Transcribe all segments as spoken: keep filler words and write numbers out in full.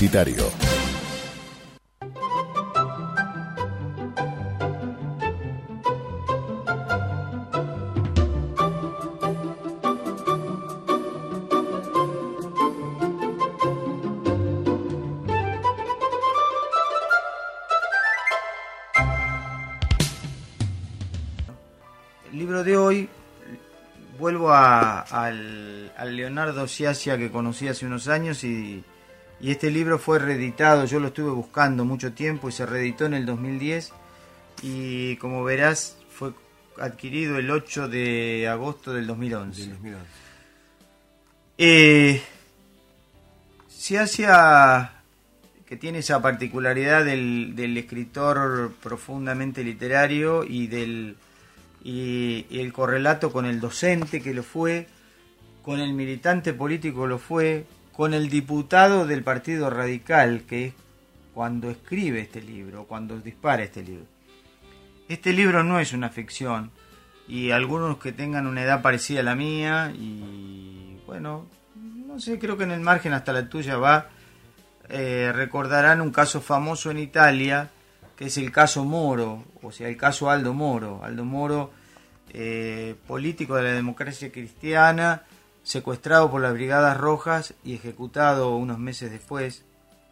Universitario. El libro de hoy, vuelvo a, al, al Leonardo Sciascia que conocí hace unos años y, y este libro fue reeditado, yo lo estuve buscando mucho tiempo y se reeditó en el dos mil diez y como verás fue adquirido el ocho de agosto del dos mil once. dos mil once. Eh, Sciascia, que tiene esa particularidad del, del escritor profundamente literario y del y, y el correlato con el docente que lo fue, con el militante político lo fue, con el diputado del Partido Radical, que es cuando escribe este libro, cuando dispara este libro. Este libro no es una ficción, y algunos que tengan una edad parecida a la mía, y bueno, no sé, creo que en el margen hasta la tuya va, eh, recordarán un caso famoso en Italia, que es el caso Moro, o sea, el caso Aldo Moro. Aldo Moro, eh, político de la democracia cristiana, secuestrado por las Brigadas Rojas y ejecutado unos meses después,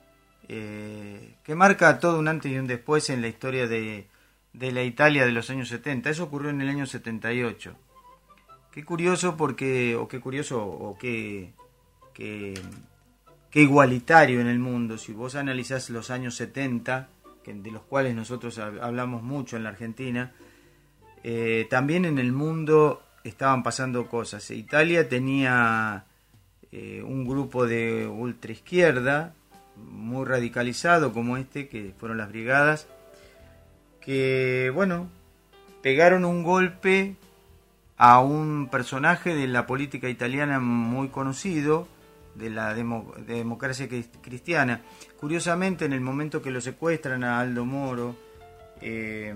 eh, que marca todo un antes y un después en la historia de, de la Italia de los años setenta. Eso ocurrió en el año setenta y ocho. Qué curioso porque, o qué curioso, o qué, qué, qué igualitario en el mundo. Si vos analizás los años setenta, que, de los cuales nosotros hablamos mucho en la Argentina, eh, también en el mundo estaban pasando cosas. Italia tenía eh, un grupo de ultraizquierda muy radicalizado como este, que fueron las brigadas, que bueno, pegaron un golpe a un personaje de la política italiana muy conocido, de la demo, de democracia cristiana. Curiosamente, en el momento que lo secuestran a Aldo Moro, eh,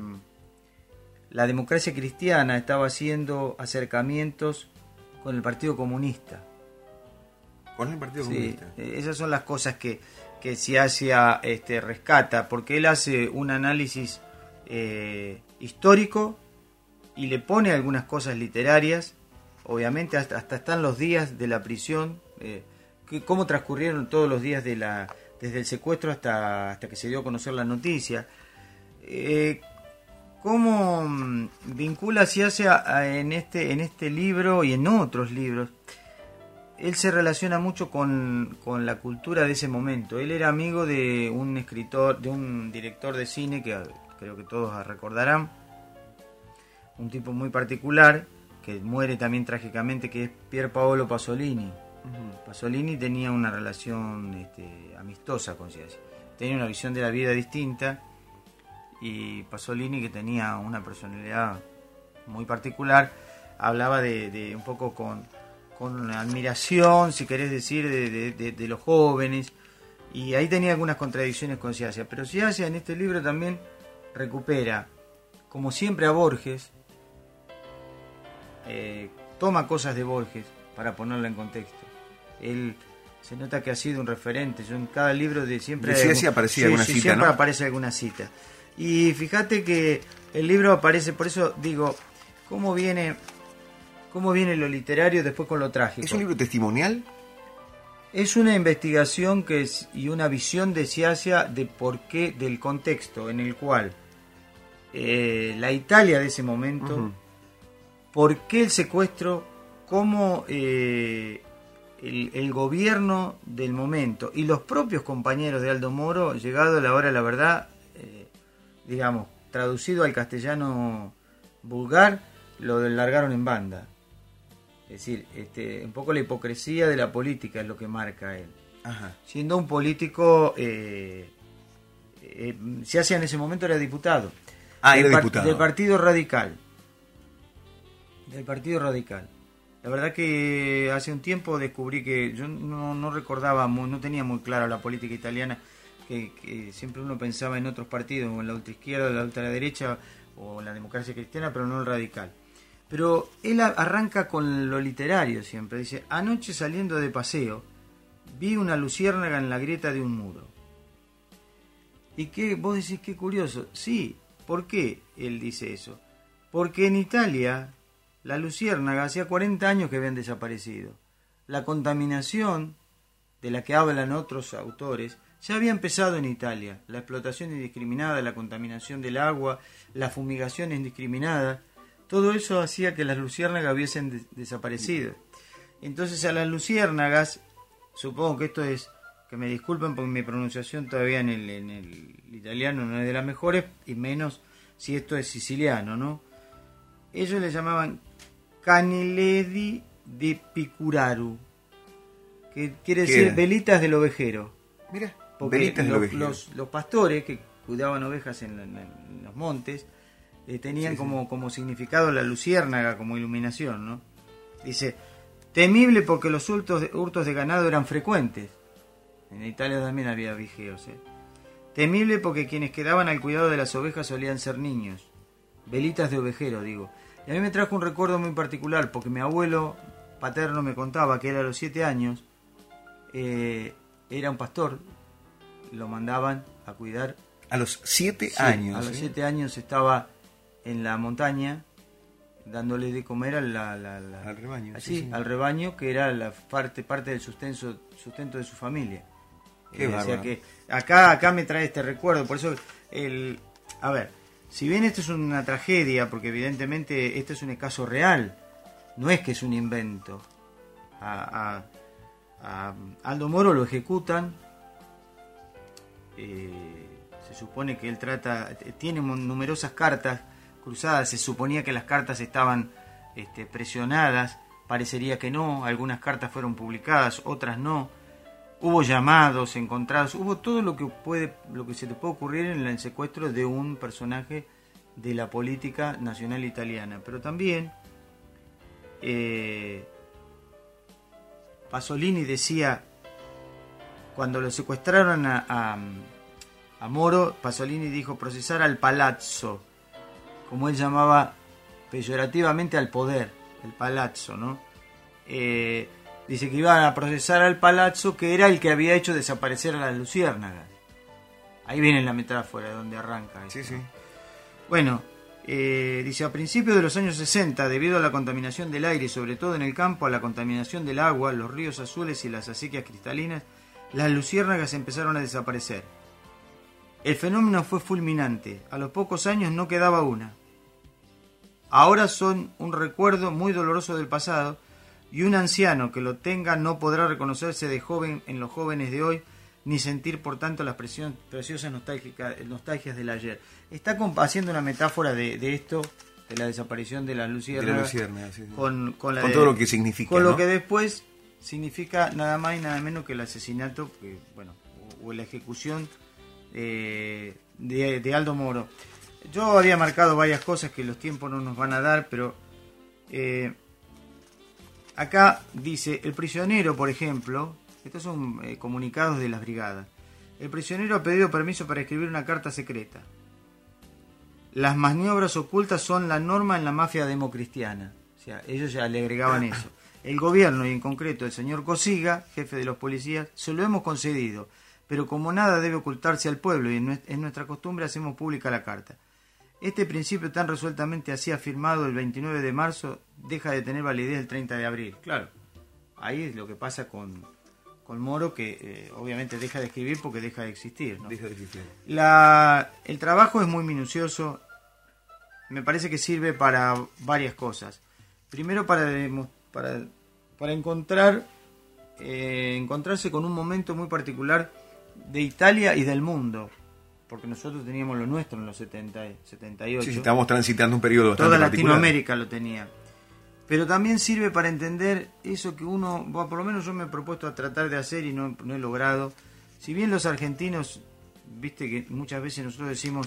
la democracia cristiana estaba haciendo acercamientos con el Partido Comunista. ¿Con el Partido Sí, Comunista? Esas son las cosas que, que Sciascia este, rescata, porque él hace un análisis eh, histórico y le pone algunas cosas literarias. Obviamente hasta, hasta están los días de la prisión, eh, que, cómo transcurrieron todos los días de la, desde el secuestro hasta, hasta que se dio a conocer la noticia. Eh, cómo vincula Sciascia en este, en este libro y en otros libros. Él se relaciona mucho con, con la cultura de ese momento. Él era amigo de un escritor, de un director de cine que creo que todos recordarán, un tipo muy particular que muere también trágicamente, que es Pier Paolo Pasolini. Uh-huh. Pasolini tenía una relación este, amistosa con Sciascia. Tenía una visión de la vida distinta, y Pasolini, que tenía una personalidad muy particular, hablaba de, de un poco con, con admiración, si querés decir, de, de, de, de los jóvenes, y ahí tenía algunas contradicciones con Sciascia. Pero Sciascia en este libro también recupera, como siempre, a Borges. Eh, toma cosas de Borges para ponerlo en contexto. Él se nota que ha sido un referente. Yo en cada libro de siempre de Sciascia aparecía sí, alguna sí, cita, siempre ¿no? aparece alguna cita. Y fíjate que el libro aparece, por eso digo, cómo viene, cómo viene lo literario después con lo trágico. ¿Es un libro testimonial? Es una investigación que es, y una visión de Sciascia de por qué, del contexto en el cual eh, la Italia de ese momento, uh-huh. por qué el secuestro, cómo eh, el, el gobierno del momento y los propios compañeros de Aldo Moro, llegado a la hora de la verdad, eh, digamos, traducido al castellano vulgar, lo largaron en banda. Es decir, este, un poco la hipocresía de la política es lo que marca él. Ajá. Siendo un político, eh, eh, Sciascia en ese momento era diputado. Ah, del era par- diputado. Del Partido Radical. Del Partido Radical. La verdad que hace un tiempo descubrí que yo no, no recordaba, muy, no tenía muy clara la política italiana, que, que siempre uno pensaba en otros partidos, o en la ultraizquierda, la ultraderecha, o en la democracia cristiana, pero no el radical. Pero él arranca con lo literario siempre. Dice, anoche saliendo de paseo, vi una luciérnaga en la grieta de un muro. ¿Y qué? Vos decís, qué curioso. Sí, ¿por qué él dice eso? Porque en Italia la luciérnaga hacía cuarenta años que habían desaparecido. La contaminación de la que hablan otros autores ya había empezado en Italia. La explotación indiscriminada, la contaminación del agua, la fumigación indiscriminada, todo eso hacía que las luciérnagas hubiesen de- desaparecido. Entonces a las luciérnagas, supongo que esto es, que me disculpen porque mi pronunciación todavía en el, en el italiano no es de las mejores, y menos si esto es siciliano, ¿no? Ellos le llamaban caniledi de picuraru, que quiere ¿Qué decir era? velitas del ovejero. Mira, Porque velitas del los, ovejero. los, los pastores que cuidaban ovejas en, la- en los montes eh, tenían Sí, sí. como, como significado la luciérnaga como iluminación, ¿no? Dice, temible porque los hurtos de, hurtos de ganado eran frecuentes. En Italia también había vigeos, ¿eh? Temible porque quienes quedaban al cuidado de las ovejas solían ser niños. Velitas de ovejero, digo. Y a mí me trajo un recuerdo muy particular, porque mi abuelo paterno me contaba que él a los siete años eh, era un pastor, lo mandaban a cuidar. A los siete Sí, años. a los ¿eh? siete años estaba en la montaña dándole de comer a la, la- la- Al rebaño, así, sí, sí. al rebaño, que era la parte, parte del sustento, sustento de su familia. Qué Eh, o sea bárbaro. que acá, acá me trae este recuerdo, por eso el, a ver, si bien esto es una tragedia, porque evidentemente este es un caso real, no es que es un invento. A, a- a Aldo Moro lo ejecutan, eh, se supone que él trata, tiene mon- numerosas cartas cruzadas, se suponía que las cartas estaban este, presionadas, parecería que no, algunas cartas fueron publicadas, otras no. Hubo llamados encontrados, hubo todo lo que puede, lo que se te puede ocurrir en el secuestro de un personaje de la política nacional italiana. Pero también eh, Pasolini decía, cuando lo secuestraron a, a, a Moro, Pasolini dijo procesar al palazzo, como él llamaba peyorativamente al poder, el palazzo, ¿no? Eh, Dice que iban a procesar al palazzo, que era el que había hecho desaparecer a las luciérnagas. Ahí viene la metáfora de donde arranca esto. Sí, sí. Bueno, eh, dice, a principios de los años sesenta, debido a la contaminación del aire y sobre todo en el campo, a la contaminación del agua, los ríos azules y las acequias cristalinas, las luciérnagas empezaron a desaparecer. El fenómeno fue fulminante. A los pocos años no quedaba una. Ahora son un recuerdo muy doloroso del pasado, y un anciano que lo tenga no podrá reconocerse de joven en los jóvenes de hoy, ni sentir por tanto las presión- preciosas nostálgica- nostalgias del ayer. Está comp- haciendo una metáfora de, de esto, de la desaparición de las De la luciérnagas, luciérnaga, sí, sí. con, con, la Con de- todo lo que significa, con lo ¿no? que después significa nada más y nada menos que el asesinato, que, bueno, o, o la ejecución eh, de, de Aldo Moro. Yo había marcado varias cosas que los tiempos no nos van a dar, pero eh, acá dice, el prisionero, por ejemplo, estos son eh, comunicados de las brigadas, el prisionero ha pedido permiso para escribir una carta secreta. Las maniobras ocultas son la norma en la mafia democristiana. O sea, ellos ya le agregaban eso. El gobierno, y en concreto el señor Cosiga, jefe de los policías, se lo hemos concedido, pero como nada debe ocultarse al pueblo y en nues- en nuestra costumbre hacemos pública la carta. Este principio tan resueltamente así afirmado el veintinueve de marzo deja de tener validez el treinta de abril. Claro, ahí es lo que pasa con, con Moro, que eh, obviamente deja de escribir porque deja de existir, ¿no? Deja de existir. La, el trabajo es muy minucioso, me parece que sirve para varias cosas. Primero para, demo- para, para encontrar eh, encontrarse con un momento muy particular de Italia y del mundo, porque nosotros teníamos lo nuestro en los setenta, setenta y ocho. Sí, sí, estamos transitando un periodo bastante Toda particular. Latinoamérica lo tenía. Pero también sirve para entender eso que uno, bueno, por lo menos yo me he propuesto a tratar de hacer y no, no he logrado. Si bien los argentinos, viste que muchas veces nosotros decimos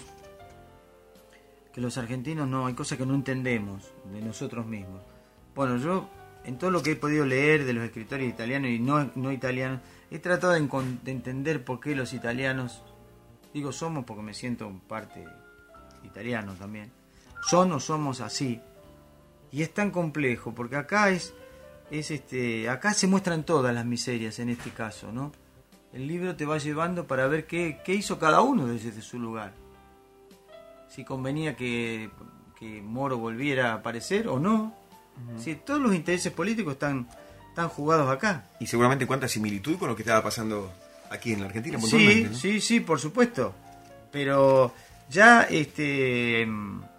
que los argentinos no, hay cosas que no entendemos de nosotros mismos. Bueno, yo en todo lo que he podido leer de los escritores italianos y no, no italianos, he tratado de, encon- de entender por qué los italianos, digo somos porque me siento parte italiano también, son o somos así. Y es tan complejo, porque acá es es este, acá se muestran todas las miserias en este caso, ¿no? El libro te va llevando para ver qué, qué hizo cada uno desde su lugar. Si convenía que, que Moro volviera a aparecer o no. Uh-huh. Si todos los intereses políticos están, están jugados acá. Y seguramente cuánta similitud con lo que estaba pasando aquí en la Argentina. Sí, ¿no? sí, sí, por supuesto. Pero ya, este,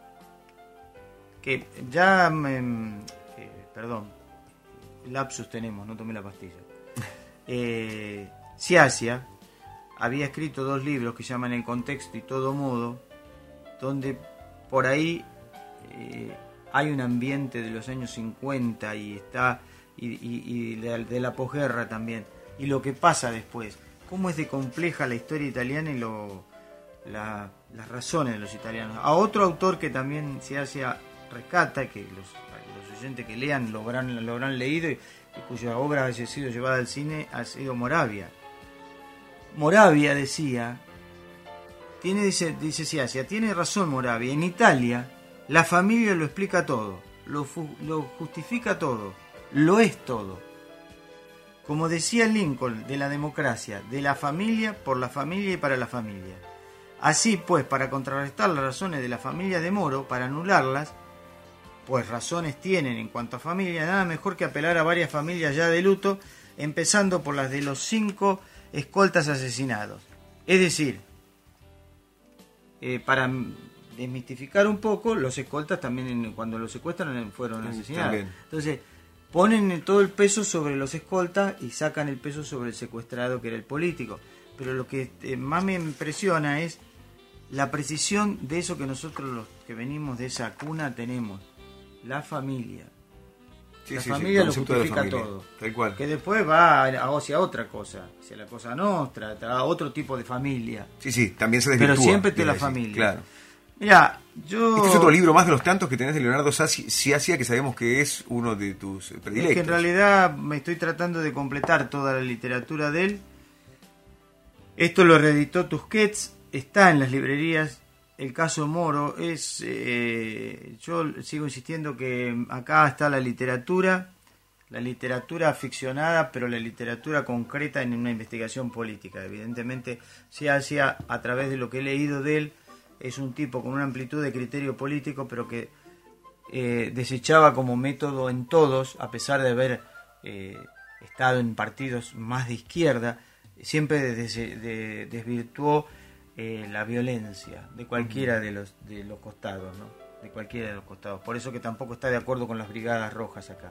que ya, que, perdón, lapsus tenemos, no tomé la pastilla. Eh, Sciascia había escrito dos libros que se llaman El contexto y todo modo, donde por ahí eh, hay un ambiente de los años cincuenta y está y, y, y de, de la posguerra también, y lo que pasa después, cómo es de compleja la historia italiana y lo, la, las razones de los italianos. A otro autor que también Sciascia rescata, que los, los oyentes que lean lo habrán, lo habrán leído y, y cuya obra haya sido llevada al cine, ha sido Moravia. Moravia decía, tiene, dice, dice Sciascia, tiene razón Moravia, en Italia la familia lo explica todo, lo, fu- lo justifica todo, lo es todo. Como decía Lincoln de la democracia, de la familia, por la familia y para la familia. Así pues, para contrarrestar las razones de la familia de Moro, para anularlas, pues razones tienen en cuanto a familia, nada mejor que apelar a varias familias ya de luto, empezando por las de los cinco escoltas asesinados. Es decir, eh, para desmistificar un poco, los escoltas también cuando los secuestran fueron asesinados. También. Entonces, ponen todo el peso sobre los escoltas y sacan el peso sobre el secuestrado, que era el político. Pero lo que eh, más me impresiona es la precisión de eso que nosotros los que venimos de esa cuna tenemos. La familia. Sí, la sí, familia sí, lo justifica familia, todo. Tal cual. Que después va hacia otra cosa, hacia la cosa nostra, a otro tipo de familia. Sí, sí, también se desvirtúa. Pero siempre te la decir, familia. Claro. Mira, yo... Este es otro libro más de los tantos que tenés de Leonardo Sciascia, que sabemos que es uno de tus predilectos. Es que en realidad me estoy tratando de completar toda la literatura de él. Esto lo reeditó Tusquets, está en las librerías. El caso Moro es... Eh, yo sigo insistiendo que acá está la literatura, la literatura ficcionada, pero la literatura concreta en una investigación política. Evidentemente, Sciascia, a través de lo que he leído de él, es un tipo con una amplitud de criterio político, pero que eh, desechaba como método en todos, a pesar de haber eh, estado en partidos más de izquierda, siempre des, de, desvirtuó eh, la violencia de cualquiera de los de los costados, ¿no? De cualquiera de los costados. Por eso que tampoco está de acuerdo con las brigadas rojas acá.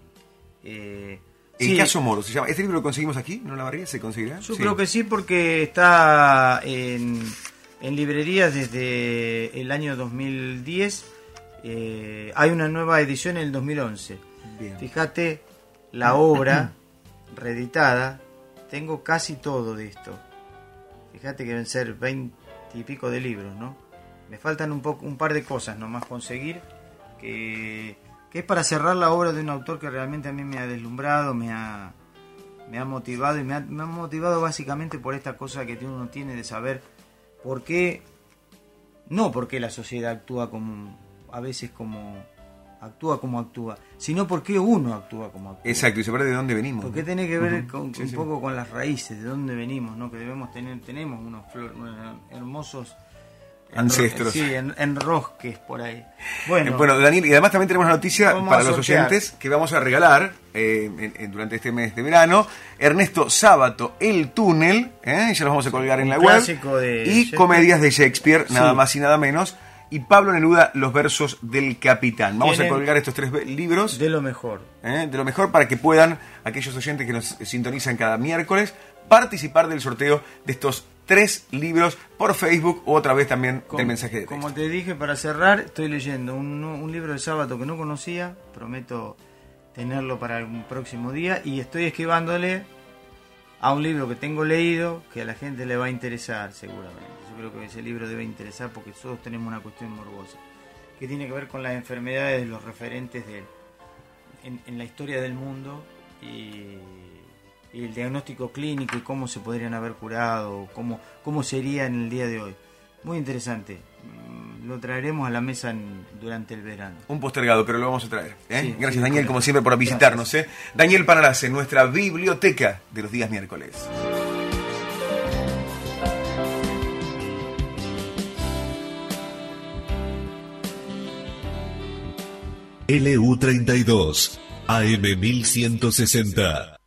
Eh, El sí, caso Moro se llama. ¿Este libro lo conseguimos aquí? ¿No, Olavarría? ¿Se conseguirá? Yo sí. creo que sí, porque está en, en librerías desde el año dos mil diez. Eh, hay una nueva edición en el dos mil once. Bien. Fíjate la obra reeditada. Tengo casi todo de esto. Fíjate que deben ser veinte y pico de libros, ¿no? Me faltan un poco, un par de cosas nomás conseguir, que, que es para cerrar la obra de un autor que realmente a mí me ha deslumbrado, me ha, me ha motivado, y me ha, me ha motivado básicamente por esta cosa que uno tiene de saber por qué, no por qué la sociedad actúa como, a veces como actúa como actúa, sino por qué uno actúa como actúa. Exacto, y saber de dónde venimos. Porque tiene que ver uh-huh. con, sí, un sí. poco con las raíces, de dónde venimos, ¿no? Que debemos tener, tenemos unos, flor, unos hermosos ancestros. Sí, en, enrosques por ahí. Bueno, bueno, Daniel, y además también tenemos una noticia para los oyentes que vamos a regalar eh, en, en, durante este mes de verano. Ernesto Sábato, El Túnel, ¿eh? Ya los vamos a colgar en la web. De y comedias de Shakespeare, sí. Nada más y nada menos. Y Pablo Neruda, Los versos del capitán. Vamos a colgar estos tres libros. De lo mejor. ¿eh? De lo mejor para que puedan, aquellos oyentes que nos sintonizan cada miércoles, participar del sorteo de estos tres libros por Facebook o otra vez también como, del mensaje de texto. Como te dije, para cerrar, estoy leyendo un, un libro de Sábato que no conocía. Prometo tenerlo para algún próximo día. Y estoy esquivándole a un libro que tengo leído que a la gente le va a interesar seguramente. Yo creo que ese libro debe interesar porque todos tenemos una cuestión morbosa que tiene que ver con las enfermedades de los referentes de, en, en la historia del mundo y, y el diagnóstico clínico y cómo se podrían haber curado, cómo, cómo sería en el día de hoy. Muy interesante. lo traeremos a la mesa en, durante el verano. Un postergado, pero lo vamos a traer. ¿eh? Sí, Gracias, sí, Daniel, correcto. como siempre, por visitarnos. ¿eh? Daniel Panarase, nuestra biblioteca de los días miércoles. L U treinta y dos, A M mil ciento sesenta.